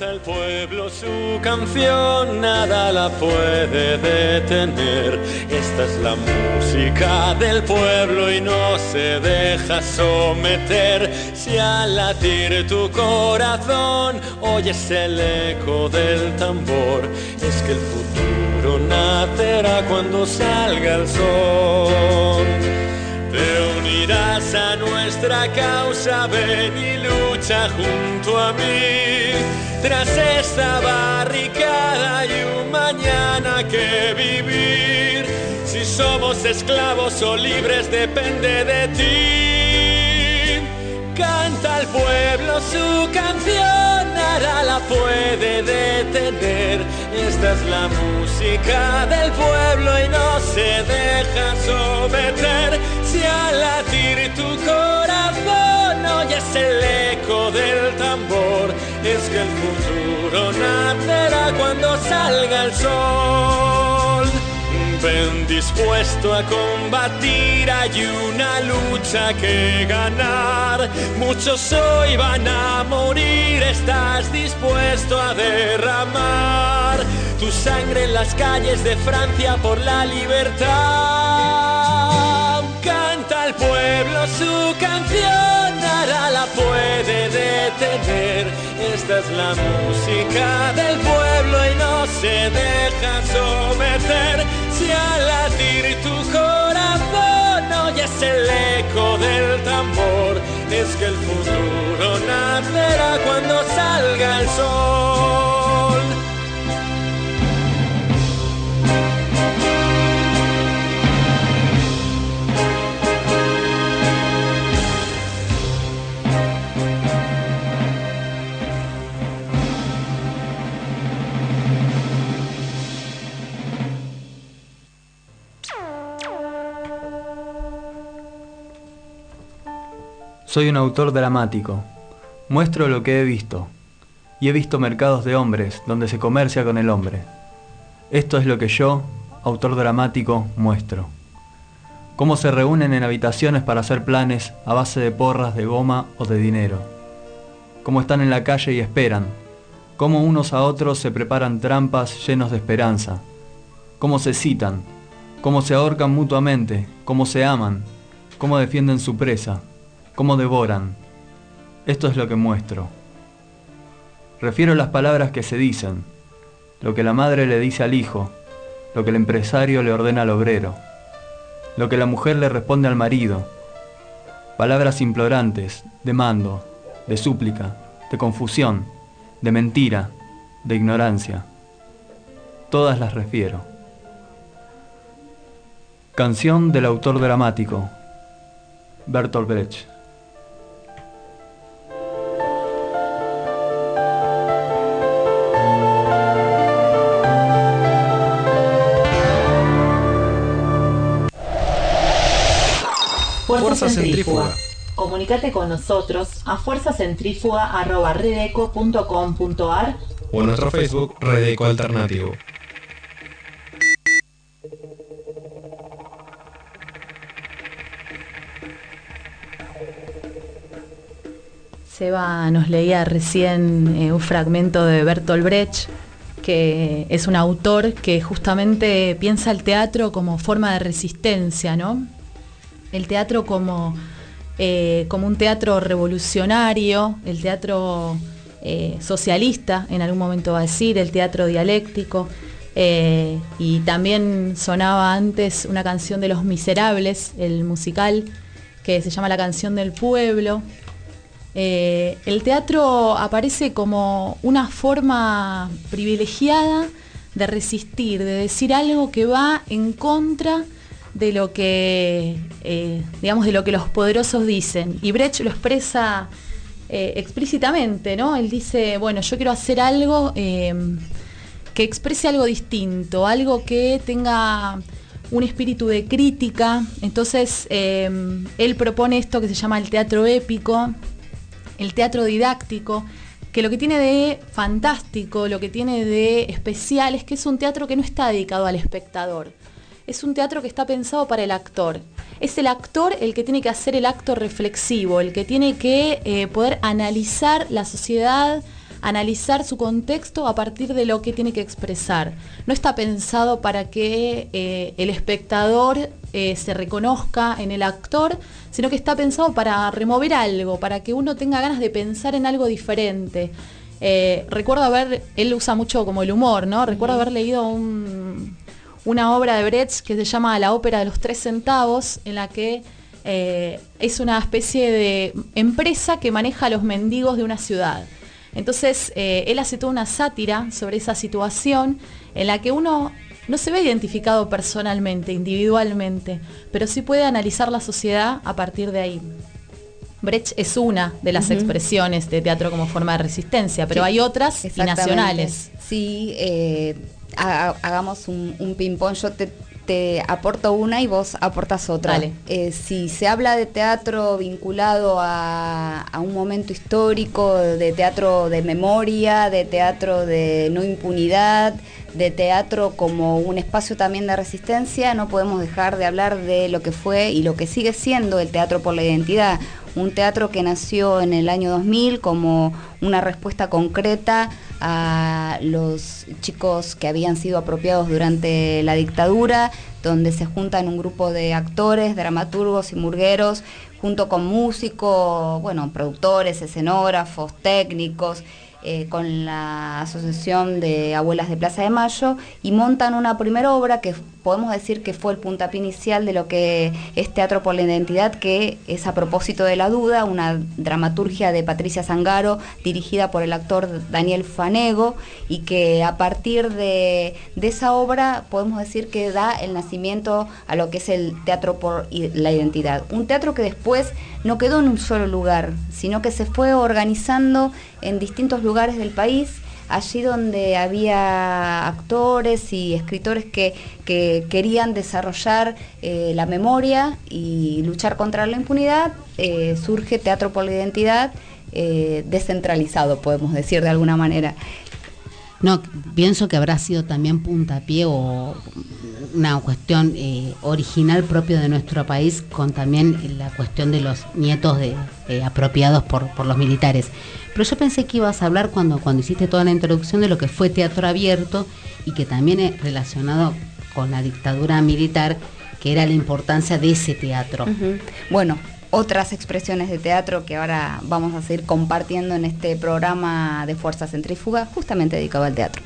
Canta el pueblo su canción, nada la puede detener. Esta es la música del pueblo y no se deja someter. Si al latir tu corazón oyes el eco del tambor, es que el futuro nacerá cuando salga el sol. Te unirás a nuestra causa, ven y lucha junto a mí. Tras esta barricada hay un mañana que vivir. Si somos esclavos o libres depende de ti. Canta el pueblo su canción, nada la puede detener. Esta es la música del pueblo y no se deja someter. Si al latir tu corazón oyes el eco del tambor, es que el futuro nacerá cuando salga el sol. Ven dispuesto a combatir, hay una lucha que ganar. Muchos hoy van a morir, estás dispuesto a derramar tu sangre en las calles de Francia por la libertad. Canta el pueblo su canción, nada la puede detener. Esta es la música del pueblo y no se deja someter. Si al latir tu corazón oyes el eco del tambor, es que el futuro nacerá cuando salga el sol. Soy un autor dramático. Muestro lo que he visto. Y he visto mercados de hombres donde se comercia con el hombre. Esto es lo que yo, autor dramático, muestro. Cómo se reúnen en habitaciones para hacer planes a base de porras, de goma o de dinero. Cómo están en la calle y esperan. Cómo unos a otros se preparan trampas llenos de esperanza. Cómo se citan. Cómo se ahorcan mutuamente. Cómo se aman. Cómo defienden su presa. Cómo devoran. Esto es lo que muestro. Refiero las palabras que se dicen, lo que la madre le dice al hijo, lo que el empresario le ordena al obrero, lo que la mujer le responde al marido, palabras implorantes, de mando, de súplica, de confusión, de mentira, de ignorancia. Todas las refiero. Canción del autor dramático, Bertolt Brecht. Fuerza Centrífuga. Comunicate con nosotros a fuerzacentrifuga@redeco.com.ar o en nuestro Facebook Redeco Alternativo. Seba nos leía recién un fragmento de Bertolt Brecht, que es un autor que justamente piensa el teatro como forma de resistencia, ¿no? El teatro como un teatro revolucionario, el teatro socialista, en algún momento va a decir, el teatro dialéctico, y también sonaba antes una canción de Los Miserables, el musical, que se llama La Canción del Pueblo. El teatro aparece como una forma privilegiada de resistir, de decir algo que va en contra de lo que, digamos, de lo que los poderosos dicen. Y Brecht lo expresa explícitamente, ¿no? Él dice, bueno, yo quiero hacer algo que exprese algo distinto, algo que tenga un espíritu de crítica. Entonces, él propone esto que se llama el teatro épico, el teatro didáctico, que lo que tiene de fantástico, lo que tiene de especial es que es un teatro que no está dedicado al espectador. Es un teatro que está pensado para el actor. Es el actor el que tiene que hacer el acto reflexivo, el que tiene que poder analizar la sociedad analizar su contexto a partir de lo que tiene que expresar. No está pensado para que el espectador se reconozca en el actor, sino que está pensado para remover algo, para que uno tenga ganas de pensar en algo diferente. Recuerdo él usa mucho como el humor, ¿no? Recuerdo haber leído una obra de Brecht que se llama La ópera de los 3 centavos, en la que es una especie de empresa que maneja a los mendigos de una ciudad. Entonces, él hace toda una sátira sobre esa situación en la que uno no se ve identificado personalmente, individualmente, pero sí puede analizar la sociedad a partir de ahí. Brecht es una de las expresiones de teatro como forma de resistencia, pero hay otras y nacionales. Sí, hagamos un ping-pong. Yo te aporto una y vos aportas otra. Dale. Si se habla de teatro vinculado a un momento histórico, de teatro de memoria, de teatro de no impunidad, de teatro como un espacio también de resistencia, no podemos dejar de hablar de lo que fue y lo que sigue siendo el Teatro por la Identidad. Un teatro que nació en el año 2000 como una respuesta concreta a los chicos que habían sido apropiados durante la dictadura, donde se juntan un grupo de actores, dramaturgos y murgueros, junto con músicos, productores, escenógrafos, técnicos, con la Asociación de Abuelas de Plaza de Mayo, y montan una primera obra que podemos decir que fue el puntapié inicial de lo que es Teatro por la Identidad, que es A propósito de la duda, una dramaturgia de Patricia Zangaro, dirigida por el actor Daniel Fanego, y que a partir de esa obra podemos decir que da el nacimiento a lo que es el Teatro por la Identidad. Un teatro que después no quedó en un solo lugar, sino que se fue organizando en distintos lugares del país, allí donde había actores y escritores que querían desarrollar la memoria y luchar contra la impunidad. Surge Teatro por la Identidad, descentralizado, podemos decir de alguna manera. No, pienso que habrá sido también puntapié o una cuestión original propio de nuestro país, con también la cuestión de los nietos apropiados por los militares. Pero yo pensé que ibas a hablar cuando hiciste toda la introducción de lo que fue teatro abierto, y que también es relacionado con la dictadura militar, que era la importancia de ese teatro. Bueno, otras expresiones de teatro que ahora vamos a seguir compartiendo en este programa de Fuerza Centrífuga, justamente dedicado al teatro.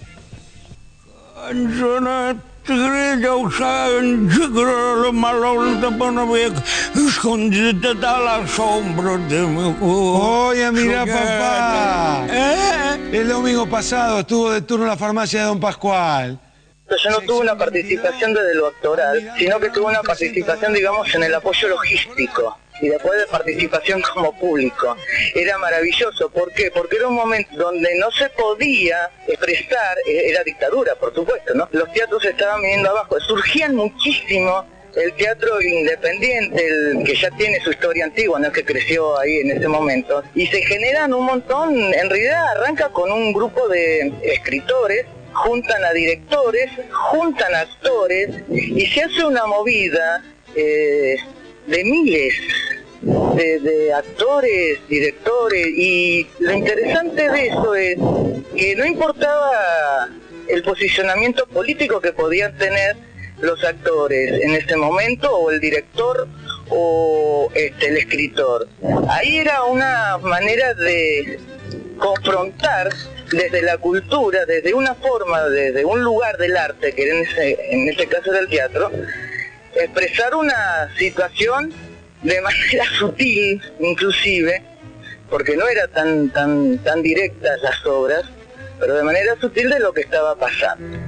Oye, mira, papá. El domingo pasado estuvo de turno en la farmacia de Don Pascual. Yo no tuve una participación desde lo actoral, sino que tuve una participación, digamos, en el apoyo logístico y después de participación como público. Era maravilloso. ¿Por qué? Porque era un momento donde no se podía expresar, era dictadura, por supuesto, ¿no? Los teatros estaban viniendo abajo, surgían muchísimo. El teatro independiente, el que ya tiene su historia antigua, no es que creció ahí en ese momento, y se generan un montón. En realidad arranca con un grupo de escritores, juntan a directores, juntan a actores, y se hace una movida de miles de actores, directores, y lo interesante de eso es que no importaba el posicionamiento político que podían tener los actores en ese momento, o el director, o el escritor. Ahí era una manera de confrontar desde la cultura, desde una forma, desde un lugar del arte, que en este caso era el teatro, expresar una situación de manera sutil, inclusive, porque no era tan directas las obras, pero de manera sutil de lo que estaba pasando.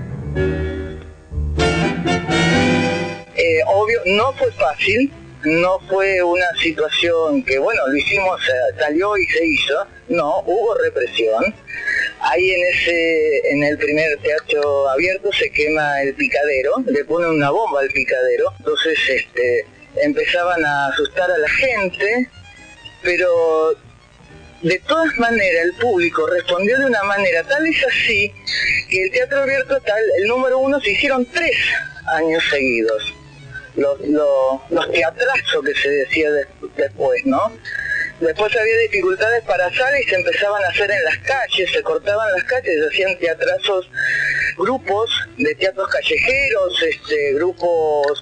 Obvio, no fue fácil, no fue una situación que, lo hicimos, salió y se hizo. No, hubo represión. Ahí en el primer teatro abierto se quema el picadero, le ponen una bomba al picadero, entonces empezaban a asustar a la gente, pero de todas maneras el público respondió de una manera tal es así que el teatro abierto, el número 1, se hicieron 3 años seguidos. Los teatrazos que se decía después, ¿no? Después había dificultades para salas y se empezaban a hacer en las calles, se cortaban las calles, se hacían teatrazos, grupos de teatros callejeros, grupos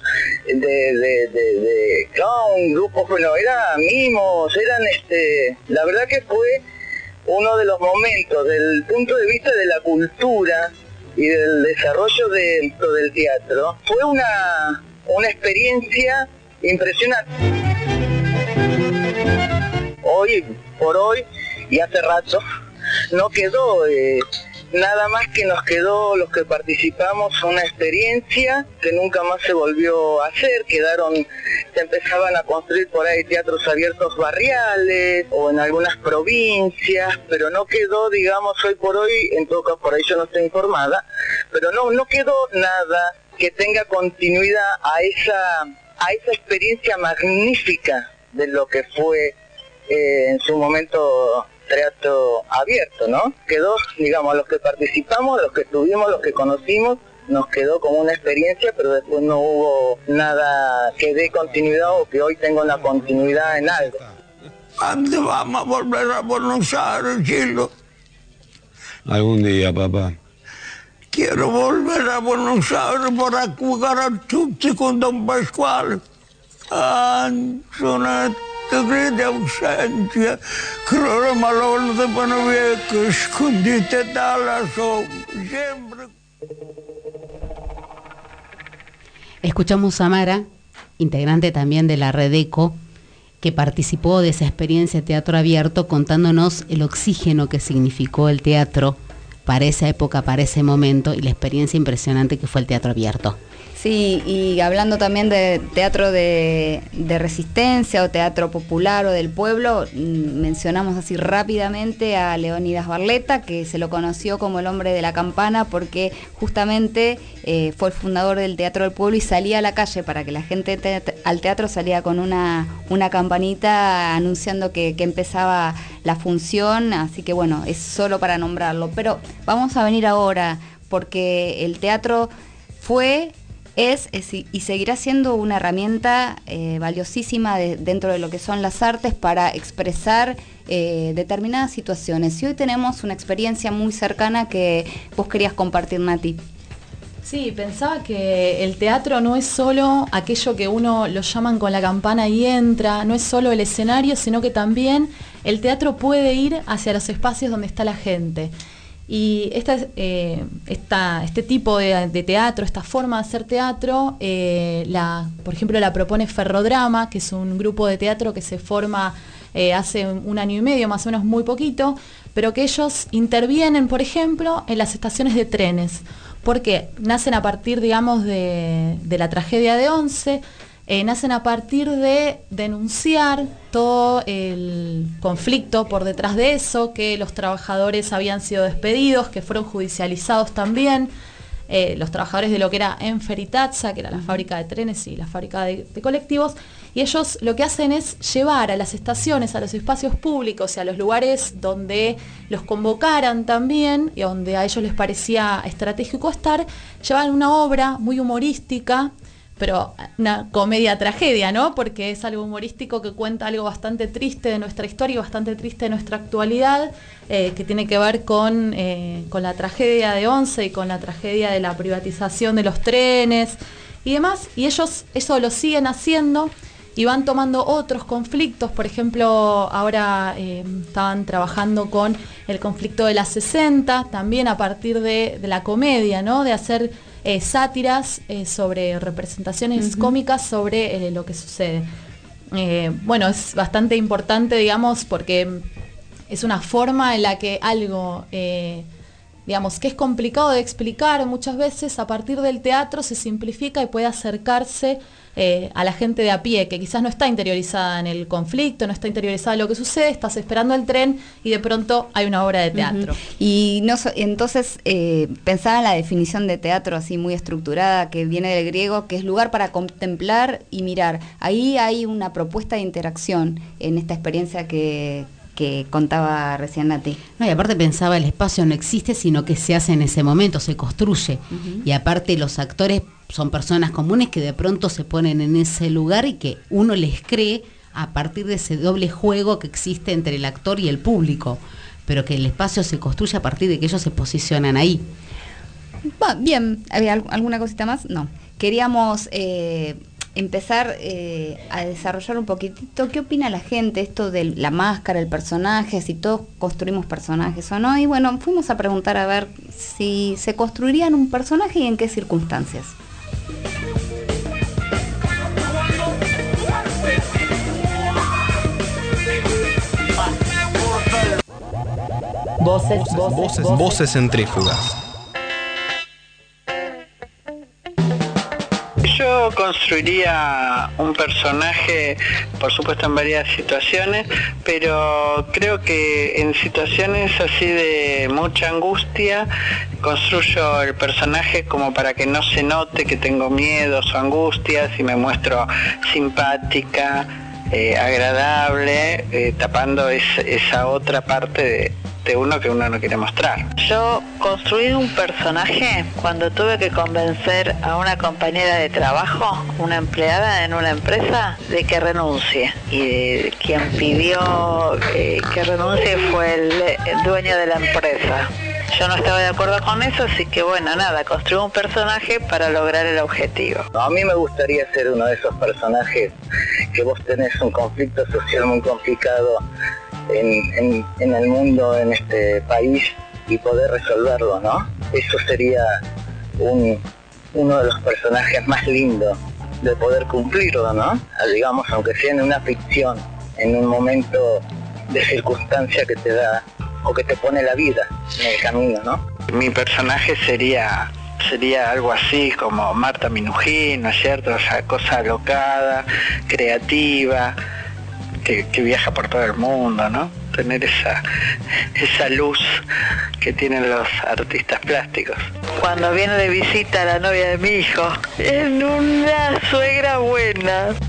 de clown, grupos, bueno, eran mimos, eran la verdad que fue uno de los momentos, del punto de vista de la cultura y del desarrollo del teatro, fue una experiencia impresionante. Hoy por hoy y hace rato no quedó nada más que nos quedó los que participamos una experiencia que nunca más se volvió a hacer. Se empezaban a construir por ahí teatros abiertos barriales o en algunas provincias, pero no quedó, digamos, hoy por hoy, en todo caso por ahí yo no estoy informada, pero no quedó nada que tenga continuidad a esa experiencia magnífica de lo que fue en su momento teatro abierto, ¿no? Quedó, digamos, los que participamos, los que estuvimos, los que conocimos, nos quedó como una experiencia, pero después no hubo nada que dé continuidad o que hoy tenga una continuidad en algo. ¿Dónde vamos a volver a Buenos Aires, Chilo? Algún día, papá. Quiero volver a Buenos Aires para jugar al chute con Don Pascual. Antonet. De ausencia, creo malón de Panavieco, escondite talazo, siempre. Escuchamos a Mara, integrante también de la Redeco, que participó de esa experiencia de teatro abierto, contándonos el oxígeno que significó el teatro para esa época, para ese momento, y la experiencia impresionante que fue el teatro abierto. Sí, y hablando también de teatro de resistencia o teatro popular o del pueblo, mencionamos así rápidamente a Leónidas Barleta, que se lo conoció como el hombre de la campana porque justamente fue el fundador del Teatro del Pueblo y salía a la calle para que la gente al teatro salía con una campanita anunciando que empezaba la función, así que bueno, es solo para nombrarlo. Pero vamos a venir ahora porque el teatro es y seguirá siendo una herramienta valiosísima dentro de lo que son las artes para expresar determinadas situaciones. Y hoy tenemos una experiencia muy cercana que vos querías compartir, Nati. Sí, pensaba que el teatro no es solo aquello que uno lo llaman con la campana y entra, no es solo el escenario, sino que también el teatro puede ir hacia los espacios donde está la gente. Y este tipo de teatro, esta forma de hacer teatro, por ejemplo, la propone Ferrodrama, que es un grupo de teatro que se forma hace 1 año y medio, más o menos muy poquito, pero que ellos intervienen, por ejemplo, en las estaciones de trenes, porque nacen a partir, digamos, de la tragedia de Once, nacen a partir de denunciar todo el conflicto por detrás de eso, que los trabajadores habían sido despedidos, que fueron judicializados también, los trabajadores de lo que era Enfer y Tatsa, que era la fábrica de trenes y la fábrica de colectivos, y ellos lo que hacen es llevar a las estaciones, a los espacios públicos y a los lugares donde los convocaran también, y donde a ellos les parecía estratégico estar, llevan una obra muy humorística, pero una comedia-tragedia, ¿no? Porque es algo humorístico que cuenta algo bastante triste de nuestra historia y bastante triste de nuestra actualidad, que tiene que ver con la tragedia de Once y con la tragedia de la privatización de los trenes y demás. Y ellos eso lo siguen haciendo y van tomando otros conflictos. Por ejemplo, ahora estaban trabajando con el conflicto de las 60, también a partir de la comedia, ¿no? De hacer sátiras sobre representaciones cómicas sobre lo que sucede. Bueno, es bastante importante, digamos, porque es una forma en la que algo, digamos, que es complicado de explicar muchas veces, a partir del teatro se simplifica y puede acercarse a la gente de a pie, que quizás no está interiorizada en el conflicto, no está interiorizada en lo que sucede, estás esperando el tren y de pronto hay una obra de teatro. Y entonces pensaba en la definición de teatro así muy estructurada, que viene del griego, que es lugar para contemplar y mirar. Ahí hay una propuesta de interacción en esta experiencia que contaba recién Nati. No, y aparte pensaba, el espacio no existe, sino que se hace en ese momento, se construye. Y aparte los actores son personas comunes que de pronto se ponen en ese lugar y que uno les cree a partir de ese doble juego que existe entre el actor y el público, pero que el espacio se construye a partir de que ellos se posicionan ahí. Bien, ¿había alguna cosita más? No. Queríamos empezar a desarrollar un poquitito qué opina la gente, esto de la máscara, el personaje, si todos construimos personajes o no, y bueno, fuimos a preguntar a ver si se construirían un personaje y en qué circunstancias. Voces centrífugas. Yo construiría un personaje, por supuesto en varias situaciones, pero creo que en situaciones así de mucha angustia, construyo el personaje como para que no se note que tengo miedos o angustias y me muestro simpática, agradable, tapando esa otra parte de uno que uno no quiere mostrar. Yo construí un personaje cuando tuve que convencer a una compañera de trabajo, una empleada en una empresa, de que renuncie. Y quien pidió que renuncie fue el dueño de la empresa. Yo no estaba de acuerdo con eso, así que bueno, nada, construí un personaje para lograr el objetivo. A mí me gustaría ser uno de esos personajes que vos tenés un conflicto social muy complicado en el mundo, en este país, y poder resolverlo, ¿no? Eso sería uno de los personajes más lindos de poder cumplirlo, ¿no? Digamos, aunque sea en una ficción, en un momento de circunstancia que te da o que te pone la vida en el camino, ¿no? Mi personaje sería algo así como Marta Minujín, ¿no es cierto? O sea, cosa alocada, creativa, que viaja por todo el mundo, ¿no? Tener esa luz que tienen los artistas plásticos. Cuando viene de visita la novia de mi hijo, es una suegra buena.